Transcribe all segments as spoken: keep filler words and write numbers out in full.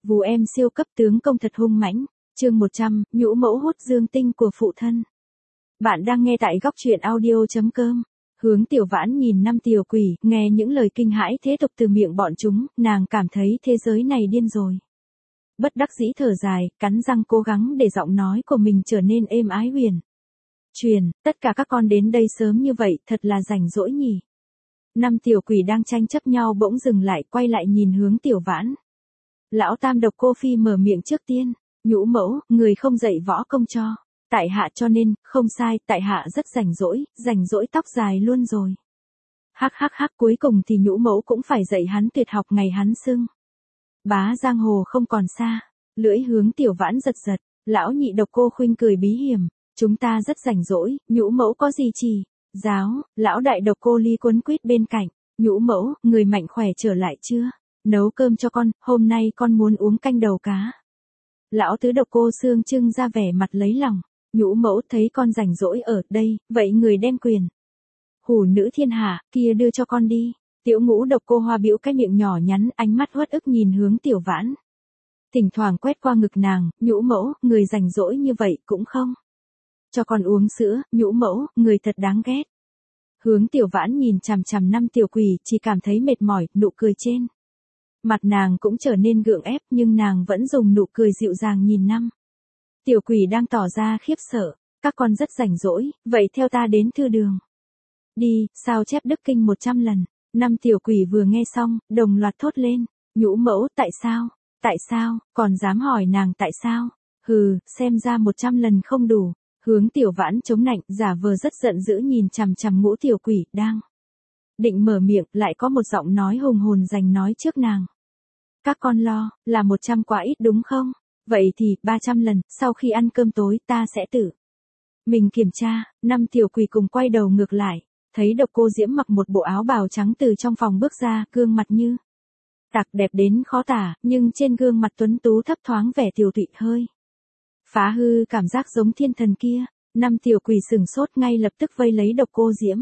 Vú em siêu cấp tướng công thật hung mãnh. Chương một trăm, nhũ mẫu hút dương tinh của phụ thân. Bạn đang nghe tại góc truyện audio chấm com. Hướng Tiểu Vãn nhìn năm tiểu quỷ, nghe những lời kinh hãi thế tục từ miệng bọn chúng, nàng cảm thấy thế giới này điên rồi. Bất đắc dĩ thở dài, cắn răng cố gắng để giọng nói của mình trở nên êm ái huyền. Truyền, tất cả các con đến đây sớm như vậy, thật là rảnh rỗi nhỉ. Năm tiểu quỷ đang tranh chấp nhau bỗng dừng lại, quay lại nhìn Hướng Tiểu Vãn. Lão Tam Độc Cô Phi mở miệng trước tiên. Nhũ mẫu, người không dạy võ công cho. Tại hạ cho nên, không sai, tại hạ rất rảnh rỗi, rảnh rỗi tóc dài luôn rồi. Hắc hắc hắc, cuối cùng thì nhũ mẫu cũng phải dạy hắn tuyệt học ngày hắn xưng. Bá giang hồ không còn xa. Lưỡi Hướng Tiểu Vãn giật giật, lão nhị Độc Cô Khuynh cười bí hiểm. Chúng ta rất rảnh rỗi, nhũ mẫu có gì chỉ. Giáo, lão đại Độc Cô Ly quấn quýt bên cạnh. Nhũ mẫu, người mạnh khỏe trở lại chưa? Nấu cơm cho con, hôm nay con muốn uống canh đầu cá. Lão tứ Độc Cô Xương trưng ra vẻ mặt lấy lòng. Nhũ mẫu thấy con rảnh rỗi ở đây, vậy người đem quyền. Hủ nữ thiên hạ, kia đưa cho con đi. Tiểu ngũ Độc Cô Hoa bĩu cái miệng nhỏ nhắn, ánh mắt uất ức nhìn Hướng Tiểu Vãn. Thỉnh thoảng quét qua ngực nàng, nhũ mẫu, người rảnh rỗi như vậy cũng không. Cho con uống sữa, nhũ mẫu, người thật đáng ghét. Hướng Tiểu Vãn nhìn chằm chằm năm tiểu quỷ, chỉ cảm thấy mệt mỏi, nụ cười trên mặt nàng cũng trở nên gượng ép, nhưng nàng vẫn dùng nụ cười dịu dàng nhìn năm tiểu quỷ đang tỏ ra khiếp sợ. Các con rất rảnh rỗi, vậy theo ta đến thư đường. Đi, sao chép Đức Kinh một trăm lần. Năm tiểu quỷ vừa nghe xong, đồng loạt thốt lên. Nhũ mẫu, tại sao? Tại sao? Còn dám hỏi nàng tại sao? Hừ, xem ra một trăm lần không đủ. Hướng Tiểu Vãn chống nạnh, giả vờ rất giận dữ nhìn chằm chằm ngũ tiểu quỷ, đang định mở miệng, lại có một giọng nói hùng hồn giành nói trước nàng. Các con lo, là một trăm quá ít đúng không? Vậy thì, ba trăm lần, sau khi ăn cơm tối, ta sẽ tự mình kiểm tra. Năm tiểu quỷ cùng quay đầu ngược lại, thấy Độc Cô Diễm mặc một bộ áo bào trắng từ trong phòng bước ra, gương mặt như tạc đẹp đến khó tả, nhưng trên gương mặt tuấn tú thấp thoáng vẻ tiều tụy hơi phá hư cảm giác giống thiên thần kia. Năm tiểu quỷ sừng sốt ngay lập tức vây lấy Độc Cô Diễm.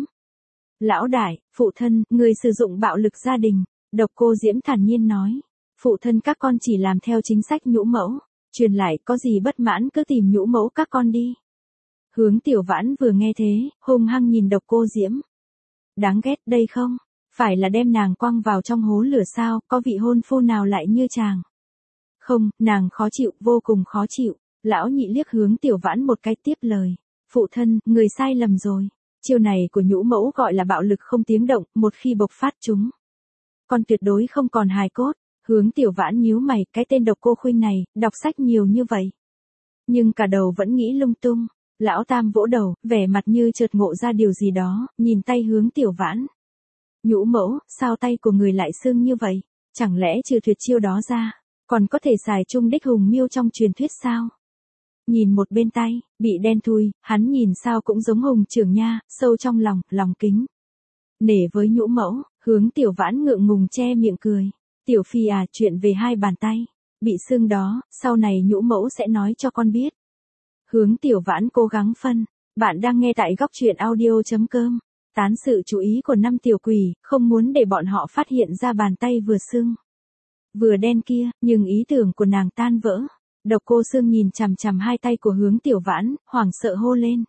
Lão đại, phụ thân, người sử dụng bạo lực gia đình. Độc Cô Diễm thản nhiên nói. Phụ thân các con chỉ làm theo chính sách nhũ mẫu. Truyền lại, có gì bất mãn cứ tìm nhũ mẫu các con đi. Hướng Tiểu Vãn vừa nghe thế, hung hăng nhìn Độc Cô Diễm. Đáng ghét đây không? Phải là đem nàng quăng vào trong hố lửa sao, có vị hôn phu nào lại như chàng. Không, nàng khó chịu, vô cùng khó chịu. Lão nhị liếc Hướng Tiểu Vãn một cái tiếp lời. Phụ thân, người sai lầm rồi. Chiêu này của nhũ mẫu gọi là bạo lực không tiếng động, một khi bộc phát chúng. Con tuyệt đối không còn hài cốt. Hướng Tiểu Vãn nhíu mày, cái tên Độc Cô Khuynh này, đọc sách nhiều như vậy. Nhưng cả đầu vẫn nghĩ lung tung. Lão Tam vỗ đầu, vẻ mặt như chợt ngộ ra điều gì đó, nhìn tay Hướng Tiểu Vãn. Nhũ mẫu, sao tay của người lại sưng như vậy? Chẳng lẽ trừ tuyệt chiêu đó ra, còn có thể xài trung đích hùng miêu trong truyền thuyết sao? Nhìn một bên tay, bị đen thui, hắn nhìn sao cũng giống hùng trưởng nha, sâu trong lòng, lòng kính. Nể với nhũ mẫu, Hướng Tiểu Vãn ngượng ngùng che miệng cười. Tiểu Phi à, chuyện về hai bàn tay bị sưng đó, sau này nhũ mẫu sẽ nói cho con biết. Hướng Tiểu Vãn cố gắng phân. Bạn đang nghe tại góc truyện audio chấm com. Tán sự chú ý của năm tiểu quỷ, không muốn để bọn họ phát hiện ra bàn tay vừa sưng vừa đen kia, nhưng ý tưởng của nàng tan vỡ. Độc Cô Xương nhìn chằm chằm hai tay của Hướng Tiểu Vãn, hoảng sợ hô lên.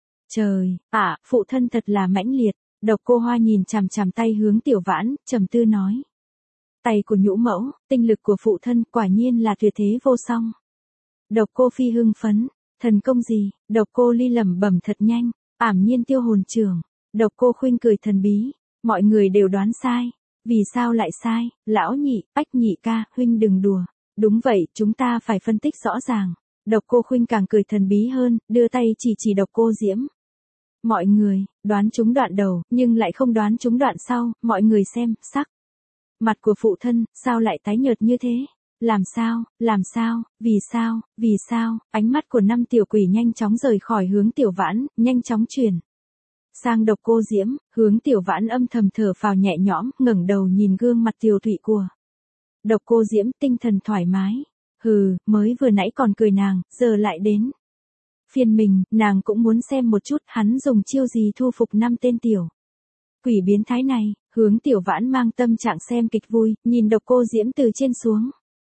Trời, ạ, à, phụ thân thật là mãnh liệt. Độc Cô Hoa nhìn chằm chằm tay Hướng Tiểu Vãn, trầm tư nói. Tay của nhũ mẫu, tinh lực của phụ thân quả nhiên là tuyệt thế vô song. Độc Cô Phi hưng phấn. Thần công gì? Độc Cô Ly lẩm bẩm thật nhanh, ảm nhiên tiêu hồn trường. Độc Cô Khuynh cười thần bí. Mọi người đều đoán sai. Vì sao lại sai? Lão nhị, Bách nhị ca, huynh đừng đùa. Đúng vậy, chúng ta phải phân tích rõ ràng. Độc Cô Khuynh càng cười thần bí hơn, đưa tay chỉ chỉ Độc Cô Diễm. Mọi người, đoán trúng đoạn đầu, nhưng lại không đoán trúng đoạn sau, mọi người xem, sắc mặt của phụ thân, sao lại tái nhợt như thế? Làm sao, làm sao, vì sao, vì sao? Ánh mắt của năm tiểu quỷ nhanh chóng rời khỏi Hướng Tiểu Vãn, nhanh chóng chuyển sang Độc Cô Diễm. Hướng Tiểu Vãn âm thầm thở phào nhẹ nhõm, ngẩng đầu nhìn gương mặt tiều tụy của Độc Cô Diễm, tinh thần thoải mái. Hừ, mới vừa nãy còn cười nàng, giờ lại đến phiên mình, nàng cũng muốn xem một chút hắn dùng chiêu gì thu phục năm tên tiểu quỷ biến thái này. Hướng Tiểu Vãn mang tâm trạng xem kịch vui, nhìn Độc Cô Diễm từ trên xuống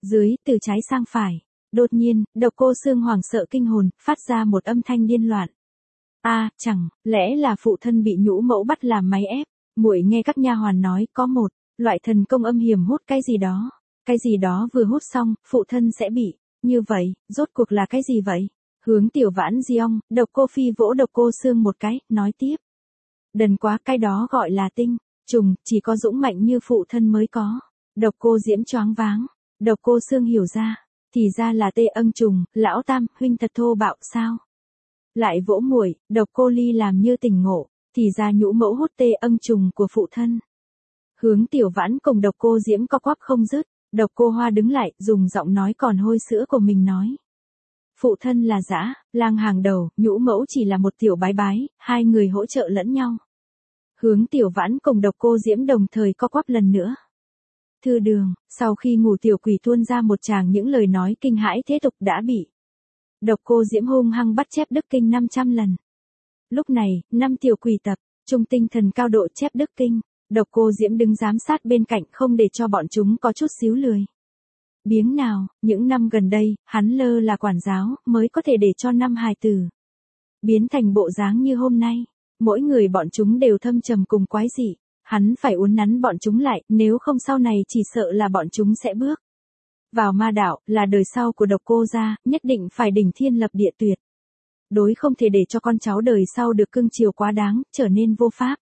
Dưới, từ trái sang phải. Đột nhiên, Độc Cô Xương hoảng sợ kinh hồn, phát ra một âm thanh điên loạn. A, à, chẳng lẽ là phụ thân bị nhũ mẫu bắt làm máy ép? Muội nghe các nha hoàn nói có một loại thần công âm hiểm hút cái gì đó, cái gì đó vừa hút xong, phụ thân sẽ bị như vậy, rốt cuộc là cái gì vậy? Hướng Tiểu Vãn Giong, Độc Cô Phi vỗ Độc Cô Xương một cái, nói tiếp. Đần quá, cái đó gọi là tinh trùng, chỉ có dũng mạnh như phụ thân mới có. Độc Cô Diễm choáng váng, Độc Cô Xương hiểu ra, thì ra là tê âng trùng, lão tam, huynh thật thô bạo sao? Lại vỗ muội, Độc Cô Ly làm như tỉnh ngộ, thì ra nhũ mẫu hút tê âng trùng của phụ thân. Hướng Tiểu Vãn cùng Độc Cô Diễm co quắp không dứt, Độc Cô Hoa đứng lại, dùng giọng nói còn hôi sữa của mình nói. Phụ thân là dã lang hàng đầu, nhũ mẫu chỉ là một tiểu bái bái, hai người hỗ trợ lẫn nhau. Hướng Tiểu Vãn cùng Độc Cô Diễm đồng thời co quắp lần nữa. Thư đường, sau khi ngủ tiểu quỷ tuôn ra một tràng những lời nói kinh hãi thế tục đã bị Độc Cô Diễm hung hăng bắt chép Đức Kinh năm trăm lần. Lúc này, năm tiểu quỷ tập trung tinh thần cao độ chép Đức Kinh, Độc Cô Diễm đứng giám sát bên cạnh không để cho bọn chúng có chút xíu lười biếng nào. Những năm gần đây, hắn lơ là quản giáo, mới có thể để cho năm hài tử biến thành bộ dáng như hôm nay. Mỗi người bọn chúng đều thâm trầm cùng quái dị. Hắn phải uốn nắn bọn chúng lại, nếu không sau này chỉ sợ là bọn chúng sẽ bước vào ma đạo, là đời sau của Độc Cô gia, nhất định phải đỉnh thiên lập địa tuyệt. Đối không thể để cho con cháu đời sau được cưng chiều quá đáng, trở nên vô pháp.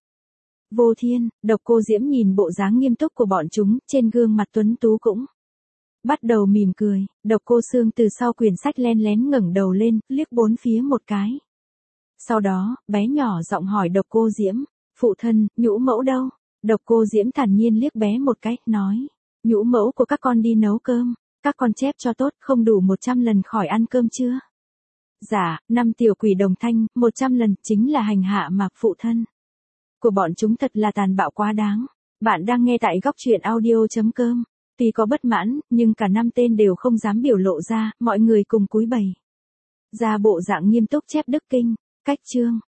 Vô thiên, Độc Cô Diễm nhìn bộ dáng nghiêm túc của bọn chúng, trên gương mặt tuấn tú cũng bắt đầu mỉm cười. Độc Cô Xương từ sau quyển sách len lén ngẩng đầu lên, liếc bốn phía một cái. Sau đó, bé nhỏ giọng hỏi Độc Cô Diễm, phụ thân, nhũ mẫu đâu? Độc Cô Diễm thản nhiên liếc bé một cái, nói, nhũ mẫu của các con đi nấu cơm, các con chép cho tốt, không đủ một trăm lần khỏi ăn cơm chưa? Dạ, năm tiểu quỷ đồng thanh, một trăm lần, chính là hành hạ mà phụ thân của bọn chúng thật là tàn bạo quá đáng. Bạn đang nghe tại góc truyện audio.com. Tuy có bất mãn, nhưng cả năm tên đều không dám biểu lộ ra, mọi người cùng cúi bày ra bộ dạng nghiêm túc chép Đức Kinh. Cách chương